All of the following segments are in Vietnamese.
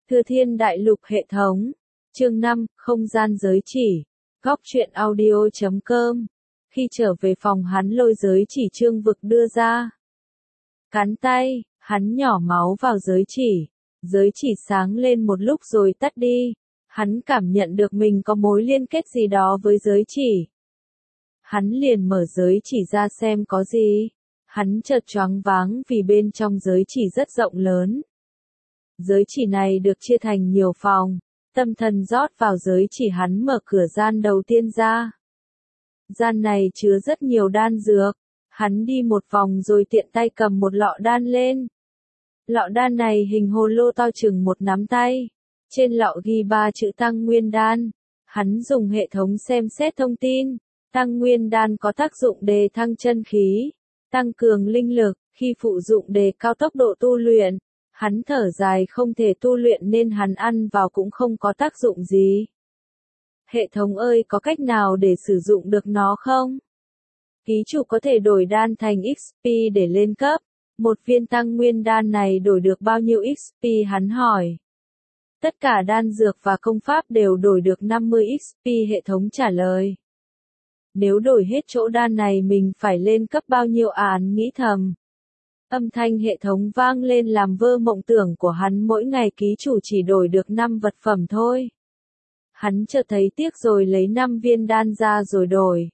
Thừa Thiên Đại Lục hệ thống. Chương 5, không gian giới chỉ. Góc truyện audio.com. Khi trở về phòng hắn lôi giới chỉ Trương Vực đưa ra. Cắn tay, hắn nhỏ máu vào giới chỉ sáng lên một lúc rồi tắt đi. Hắn cảm nhận được mình có mối liên kết gì đó với giới chỉ. Hắn liền mở giới chỉ ra xem có gì. Hắn chợt choáng váng vì bên trong giới chỉ rất rộng lớn. Giới chỉ này được chia thành nhiều phòng. Tâm thần rót vào giới chỉ, hắn mở cửa gian đầu tiên ra. Gian này chứa rất nhiều đan dược. Hắn đi một vòng rồi tiện tay cầm một lọ đan lên. Lọ đan này hình hồ lô to chừng một nắm tay. Trên lọ ghi 3 chữ Tăng Nguyên Đan. Hắn dùng hệ thống xem xét thông tin. Tăng Nguyên Đan có tác dụng đề thăng chân khí, tăng cường linh lực, khi phụ dụng đề cao tốc độ tu luyện. Hắn thở dài không thể tu luyện nên hắn ăn vào cũng không có tác dụng gì. Hệ thống ơi, có cách nào để sử dụng được nó không? Ký chủ có thể đổi đan thành XP để lên cấp. Một viên Tăng Nguyên Đan này đổi được bao nhiêu XP, hắn hỏi. Tất cả đan dược và công pháp đều đổi được 50 XP, hệ thống trả lời. Nếu đổi hết chỗ đan này mình phải lên cấp bao nhiêu án, nghĩ thầm. Âm thanh hệ thống vang lên làm vơ mộng tưởng của hắn, mỗi ngày ký chủ chỉ đổi được 5 vật phẩm thôi. Hắn chợt thấy tiếc rồi lấy 5 viên đan ra rồi đổi.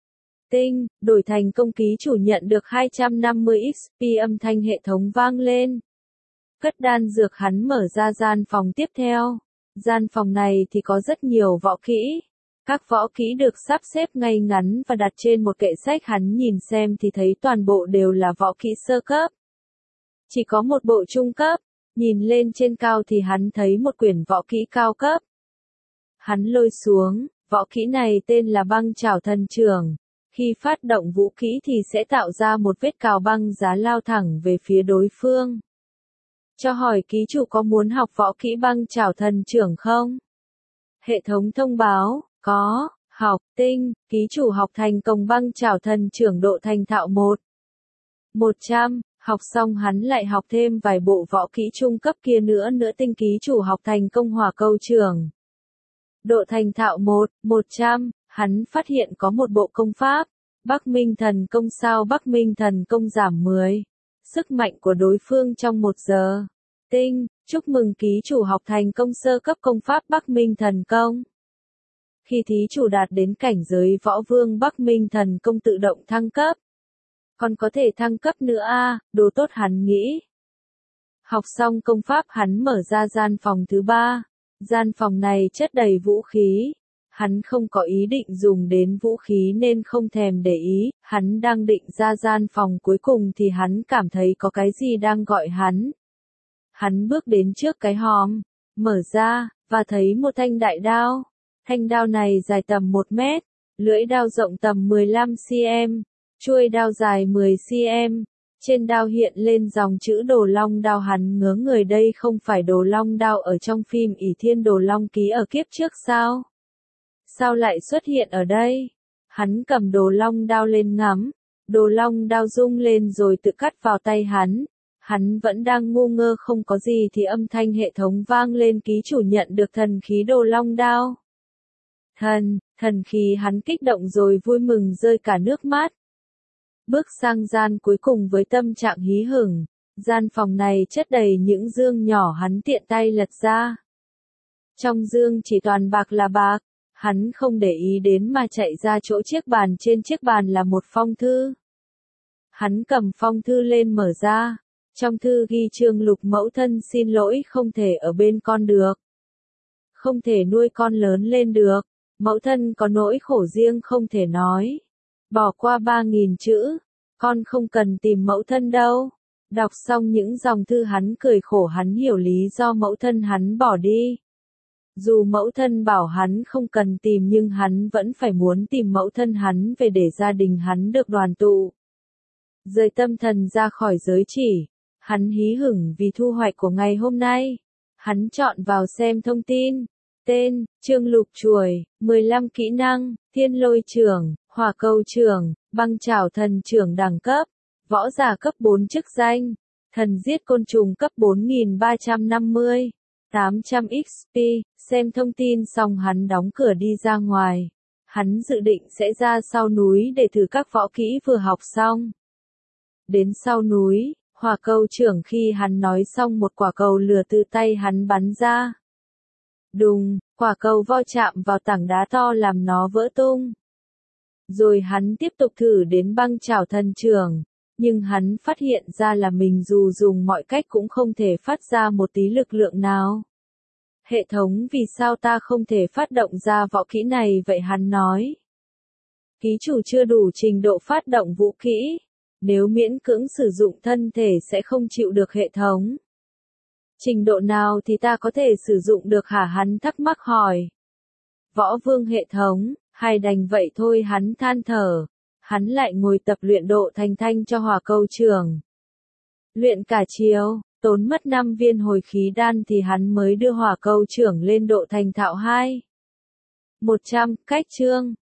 Tinh, đổi thành công, ký chủ nhận được 250 XP, âm thanh hệ thống vang lên. Cất đan dược, hắn mở ra gian phòng tiếp theo. Gian phòng này thì có rất nhiều võ kỹ. Các võ kỹ được sắp xếp ngay ngắn và đặt trên một kệ sách, hắn nhìn xem thì thấy toàn bộ đều là võ kỹ sơ cấp. Chỉ có một bộ trung cấp, nhìn lên trên cao thì hắn thấy một quyển võ kỹ cao cấp. Hắn lôi xuống, võ kỹ này tên là Băng Chảo Thần Chưởng. Khi phát động vũ kỹ thì sẽ tạo ra một vết cào băng giá lao thẳng về phía đối phương. Cho hỏi ký chủ có muốn học võ kỹ Băng Chảo Thần Chưởng không? Hệ thống thông báo. Có, học, tinh, ký chủ học thành công Băng Chảo Thần Chưởng, độ thành thạo 100, học xong hắn lại học thêm vài bộ võ kỹ trung cấp kia nữa tinh, ký chủ học thành công Hỏa Câu Chưởng. Độ thành thạo 100, hắn phát hiện có một bộ công pháp, Bắc Minh Thần Công. Sao Bắc Minh Thần Công giảm 10 sức mạnh của đối phương trong 1 giờ. Tinh, chúc mừng ký chủ học thành công sơ cấp công pháp Bắc Minh Thần Công. Khi thí chủ đạt đến cảnh giới võ vương, Bắc Minh Thần Công tự động thăng cấp. Còn có thể thăng cấp nữa đồ tốt, hắn nghĩ. Học xong công pháp hắn mở ra gian phòng thứ 3. Gian phòng này chất đầy vũ khí. Hắn không có ý định dùng đến vũ khí nên không thèm để ý. Hắn đang định ra gian phòng cuối cùng thì hắn cảm thấy có cái gì đang gọi hắn. Hắn bước đến trước cái hòm, mở ra, và thấy một thanh đại đao. Thanh đao này dài tầm 1 mét, lưỡi đao rộng tầm 15 cm, chuôi đao dài 10 cm. Trên đao hiện lên dòng chữ Đồ Long Đao. Hắn ngớ người, đây không phải Đồ Long Đao ở trong phim ỷ Thiên Đồ Long Ký ở kiếp trước sao? Sao lại xuất hiện ở đây? Hắn cầm Đồ Long Đao lên ngắm, Đồ Long Đao rung lên rồi tự cắt vào tay hắn. Hắn vẫn đang ngu ngơ không có gì thì âm thanh hệ thống vang lên, ký chủ nhận được thần khí Đồ Long Đao. Thần khí, hắn kích động rồi vui mừng rơi cả nước mắt. Bước sang gian cuối cùng với tâm trạng hí hửng. Gian phòng này chất đầy những dương nhỏ, hắn tiện tay lật ra. Trong dương chỉ toàn bạc là bạc. Hắn không để ý đến mà chạy ra chỗ chiếc bàn, trên chiếc bàn là một phong thư. Hắn cầm phong thư lên mở ra. Trong thư ghi: Trương Lục mẫu thân xin lỗi, không thể ở bên con được. Không thể nuôi con lớn lên được. Mẫu thân có nỗi khổ riêng không thể nói. Bỏ qua 3.000 chữ. Con không cần tìm mẫu thân đâu. Đọc xong những dòng thư hắn cười khổ, hắn hiểu lý do mẫu thân hắn bỏ đi. Dù mẫu thân bảo hắn không cần tìm nhưng hắn vẫn phải muốn tìm mẫu thân hắn về để gia đình hắn được đoàn tụ. Rời tâm thần ra khỏi giới chỉ. Hắn hí hửng vì thu hoạch của ngày hôm nay. Hắn chọn vào xem thông tin. Tên, Trương Lục Chuồi, 15 kỹ năng, Thiên Lôi Chưởng, Hỏa Câu Chưởng, Băng Chảo Thần Chưởng. Đẳng cấp, võ giả cấp 4. Chức danh, thần giết côn trùng cấp 4350. 800 XP, xem thông tin xong hắn đóng cửa đi ra ngoài. Hắn dự định sẽ ra sau núi để thử các võ kỹ vừa học xong. Đến sau núi, hỏa cầu trưởng khi hắn nói xong một quả cầu lửa từ tay hắn bắn ra. Đùng, quả cầu va chạm vào tảng đá to làm nó vỡ tung. Rồi hắn tiếp tục thử đến băng chảo thần trưởng, nhưng hắn phát hiện ra là mình dù dùng mọi cách cũng không thể phát ra một tí lực lượng nào. Hệ thống, vì sao ta không thể phát động ra võ kỹ này vậy? Hắn nói. Ký chủ chưa đủ trình độ phát động vũ kỹ. Nếu miễn cưỡng sử dụng thân thể sẽ không chịu được hệ thống. Trình độ nào thì ta có thể sử dụng được hả? Hắn thắc mắc hỏi. Võ vương hệ thống, hay đành vậy thôi, hắn than thở. Hắn lại ngồi tập luyện độ thành thanh cho hỏa cầu trưởng. Luyện cả chiều, tốn mất 5 viên hồi khí đan thì hắn mới đưa hỏa cầu trưởng lên độ thành thạo 2. 100, cách chương.